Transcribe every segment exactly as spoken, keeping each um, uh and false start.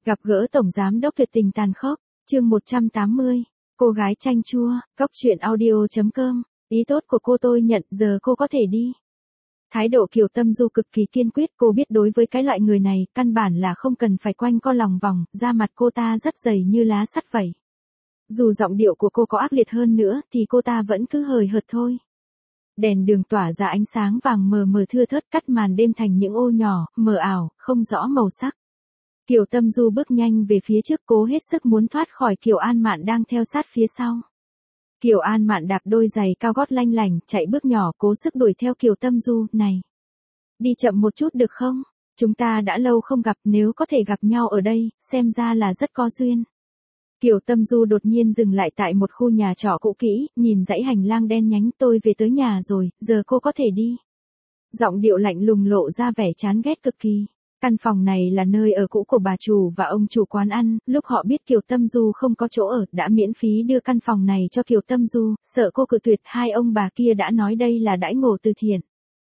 Gặp gỡ Tổng Giám đốc tuyệt tình tàn khốc, chương một trăm tám mươi, cô gái chanh chua, cóc truyện audio chấm com, ý tốt của cô tôi nhận, giờ cô có thể đi. Thái độ Kiều Tâm Du cực kỳ kiên quyết, cô biết đối với cái loại người này, căn bản là không cần phải quanh co lòng vòng, da mặt cô ta rất dày như lá sắt vậy. Dù giọng điệu của cô có ác liệt hơn nữa, thì cô ta vẫn cứ hời hợt thôi. Đèn đường tỏa ra ánh sáng vàng mờ mờ thưa thớt, cắt màn đêm thành những ô nhỏ, mờ ảo, không rõ màu sắc. Kiều Tâm Du bước nhanh về phía trước, cố hết sức muốn thoát khỏi Kiều An Mạn đang theo sát phía sau. Kiều An Mạn đạp đôi giày cao gót lanh lảnh, chạy bước nhỏ cố sức đuổi theo Kiều Tâm Du, này. Đi chậm một chút được không? Chúng ta đã lâu không gặp, nếu có thể gặp nhau ở đây, xem ra là rất có duyên. Kiều Tâm Du đột nhiên dừng lại tại một khu nhà trọ cũ kỹ, nhìn dãy hành lang đen nhánh, tôi về tới nhà rồi, giờ cô có thể đi. Giọng điệu lạnh lùng lộ ra vẻ chán ghét cực kỳ. Căn phòng này là nơi ở cũ của bà chủ và ông chủ quán ăn, lúc họ biết Kiều Tâm Du không có chỗ ở, đã miễn phí đưa căn phòng này cho Kiều Tâm Du, sợ cô cự tuyệt, hai ông bà kia đã nói đây là đãi ngộ từ thiện.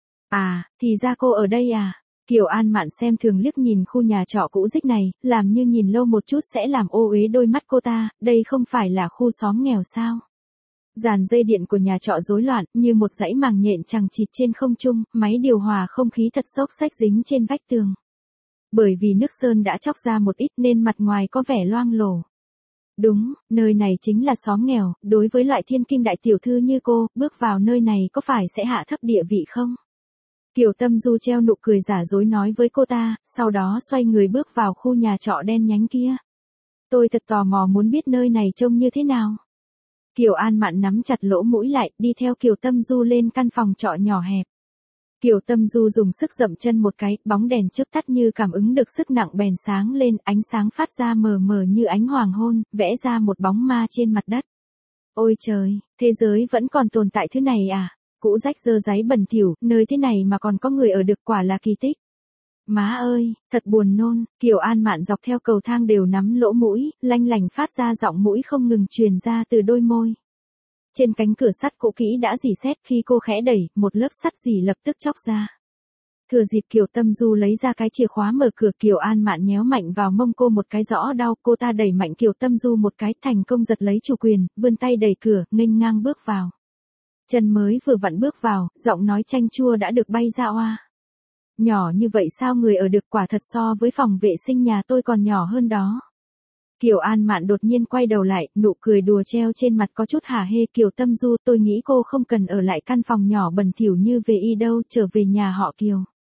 À, thì ra cô ở đây à? Kiều An Mạn xem thường liếc nhìn khu nhà trọ cũ rích này, làm như nhìn lâu một chút sẽ làm ô uế đôi mắt cô ta, đây không phải là khu xóm nghèo sao? Dàn dây điện của nhà trọ rối loạn, như một dãy màng nhện chằng chịt trên không trung, máy điều hòa không khí thật xốc xách dính trên vách tường. Bởi vì nước sơn đã chóc ra một ít nên mặt ngoài có vẻ loang lổ. Đúng, nơi này chính là xóm nghèo, đối với loại thiên kim đại tiểu thư như cô, bước vào nơi này có phải sẽ hạ thấp địa vị không? Kiều Tâm Du treo nụ cười giả dối nói với cô ta, sau đó xoay người bước vào khu nhà trọ đen nhánh kia. Tôi thật tò mò muốn biết nơi này trông như thế nào. Kiều An Mạn nắm chặt lỗ mũi lại, đi theo Kiều Tâm Du lên căn phòng trọ nhỏ hẹp. Kiều Tâm Du dùng sức dậm chân một cái, bóng đèn chớp tắt như cảm ứng được sức nặng bèn sáng lên, ánh sáng phát ra mờ mờ như ánh hoàng hôn, vẽ ra một bóng ma trên mặt đất. Ôi trời, thế giới vẫn còn tồn tại thứ này à? Cũ rách dơ dáy bẩn thỉu, nơi thế này mà còn có người ở được, quả là kỳ tích. Má ơi, thật buồn nôn. Kiều An Mạn dọc theo cầu thang đều nắm lỗ mũi, lanh lành phát ra giọng mũi không ngừng truyền ra từ đôi môi. Trên cánh cửa sắt cũ kỹ đã rỉ sét, khi cô khẽ đẩy, một lớp sắt rỉ lập tức chóc ra. Thừa dịp Kiều Tâm Du lấy ra cái chìa khóa mở cửa, Kiều An Mạn nhéo mạnh vào mông cô một cái rõ đau, cô ta đẩy mạnh Kiều Tâm Du một cái, thành công giật lấy chủ quyền, vươn tay đẩy cửa, nghênh ngang bước vào. Chân mới vừa vặn bước vào, giọng nói chanh chua đã được bay ra oa. Nhỏ như vậy sao người ở được, quả thật so với phòng vệ sinh nhà tôi còn nhỏ hơn đó. Kiều An Mạn đột nhiên quay đầu lại, nụ cười đùa treo trên mặt có chút hả hê. Kiều Tâm Du, tôi nghĩ cô không cần ở lại căn phòng nhỏ bẩn thỉu như về y đâu, trở về nhà họ Kiều.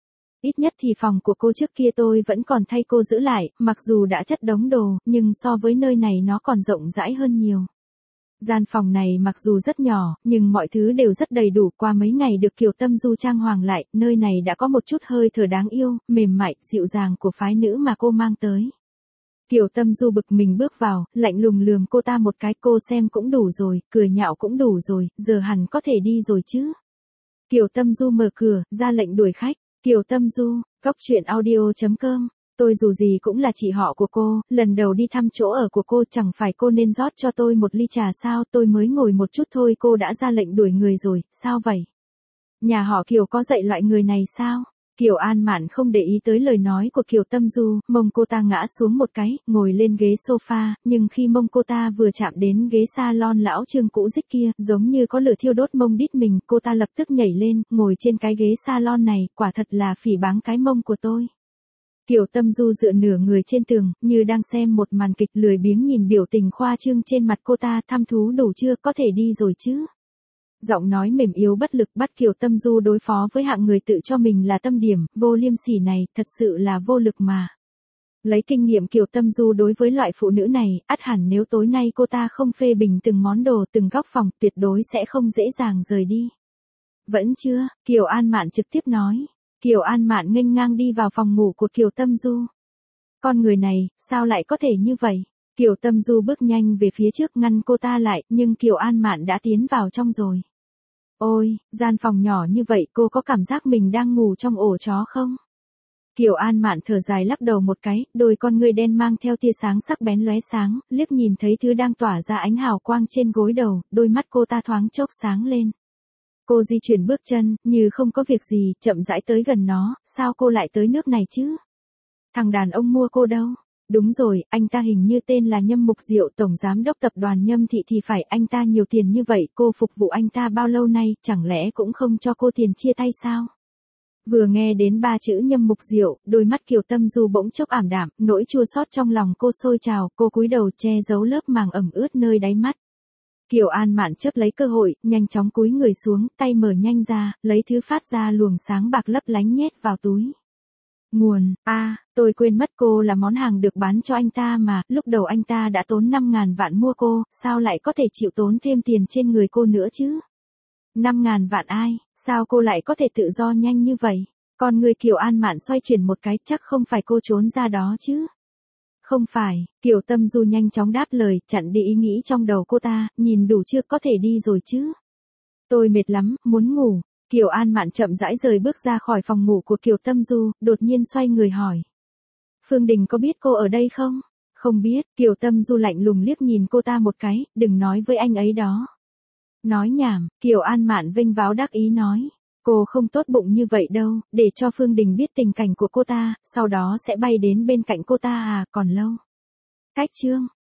Ít nhất thì phòng của cô trước kia tôi vẫn còn thay cô giữ lại, mặc dù đã chất đống đồ, nhưng so với nơi này nó còn rộng rãi hơn nhiều. Gian phòng này mặc dù rất nhỏ, nhưng mọi thứ đều rất đầy đủ, qua mấy ngày được Kiều Tâm Du trang hoàng lại, nơi này đã có một chút hơi thở đáng yêu, mềm mại, dịu dàng của phái nữ mà cô mang tới. Kiều Tâm Du bực mình bước vào, lạnh lùng lườm cô ta một cái, cô xem cũng đủ rồi, cười nhạo cũng đủ rồi, giờ hẳn có thể đi rồi chứ. Kiều Tâm Du mở cửa, ra lệnh đuổi khách. Kiều Tâm Du, cóc truyện audio chấm com. Tôi dù gì cũng là chị họ của cô, lần đầu đi thăm chỗ ở của cô, chẳng phải cô nên rót cho tôi một ly trà sao? Tôi mới ngồi một chút thôi cô đã ra lệnh đuổi người rồi, sao vậy? Nhà họ Kiều có dạy loại người này sao? Kiều An Mạn không để ý tới lời nói của Kiều Tâm Du, mông cô ta ngã xuống một cái, ngồi lên ghế sofa, nhưng khi mông cô ta vừa chạm đến ghế salon lão Trương cũ rích kia, giống như có lửa thiêu đốt mông đít mình, cô ta lập tức nhảy lên, ngồi trên cái ghế salon này, quả thật là phỉ báng cái mông của tôi. Kiều Tâm Du dựa nửa người trên tường, như đang xem một màn kịch, lười biếng nhìn biểu tình khoa trương trên mặt cô ta, thăm thú đủ chưa, có thể đi rồi chứ. Giọng nói mềm yếu bất lực bắt Kiều Tâm Du đối phó với hạng người tự cho mình là tâm điểm, vô liêm sỉ này, thật sự là vô lực mà. Lấy kinh nghiệm Kiều Tâm Du đối với loại phụ nữ này, ắt hẳn nếu tối nay cô ta không phê bình từng món đồ, từng góc phòng, tuyệt đối sẽ không dễ dàng rời đi. Vẫn chưa, Kiều An Mạn trực tiếp nói. Kiều An Mạn nghênh ngang đi vào phòng ngủ của Kiều Tâm Du. Con người này, sao lại có thể như vậy? Kiều Tâm Du bước nhanh về phía trước ngăn cô ta lại, nhưng Kiều An Mạn đã tiến vào trong rồi. Ôi, gian phòng nhỏ như vậy cô có cảm giác mình đang ngủ trong ổ chó không? Kiều An Mạn thở dài lắc đầu một cái, đôi con ngươi đen mang theo tia sáng sắc bén lóe sáng, liếc nhìn thấy thứ đang tỏa ra ánh hào quang trên gối đầu, đôi mắt cô ta thoáng chốc sáng lên. Cô di chuyển bước chân, như không có việc gì, chậm rãi tới gần nó, sao cô lại tới nước này chứ? Thằng đàn ông mua cô đâu? Đúng rồi, anh ta hình như tên là Nhâm Mục Diệu, tổng giám đốc tập đoàn Nhâm Thị thì phải, anh ta nhiều tiền như vậy, cô phục vụ anh ta bao lâu nay, chẳng lẽ cũng không cho cô tiền chia tay sao? Vừa nghe đến ba chữ Nhâm Mục Diệu, đôi mắt Kiều Tâm Du bỗng chốc ảm đạm, nỗi chua xót trong lòng cô sôi trào, cô cúi đầu che giấu lớp màng ẩm ướt nơi đáy mắt. Kiều An Mạn chớp lấy cơ hội, nhanh chóng cúi người xuống, tay mở nhanh ra, lấy thứ phát ra luồng sáng bạc lấp lánh nhét vào túi. Nguồn, a, à, tôi quên mất cô là món hàng được bán cho anh ta mà, lúc đầu anh ta đã tốn năm ngàn vạn mua cô, sao lại có thể chịu tốn thêm tiền trên người cô nữa chứ? năm ngàn vạn ai, sao cô lại có thể tự do nhanh như vậy? Còn người Kiều An Mạn xoay chuyển một cái, chắc không phải cô trốn ra đó chứ? Không phải, Kiều Tâm Du nhanh chóng đáp lời, chặn đi ý nghĩ trong đầu cô ta, nhìn đủ chưa, có thể đi rồi chứ? Tôi mệt lắm, muốn ngủ. Kiều An Mạn chậm rãi rời bước ra khỏi phòng ngủ của Kiều Tâm Du, đột nhiên xoay người hỏi. Phương Đình có biết cô ở đây không? Không biết, Kiều Tâm Du lạnh lùng liếc nhìn cô ta một cái, đừng nói với anh ấy đó. Nói nhảm, Kiều An Mạn vênh váo đắc ý nói. Cô không tốt bụng như vậy đâu, để cho Phương Đình biết tình cảnh của cô ta, sau đó sẽ bay đến bên cạnh cô ta à, còn lâu. Cách chương.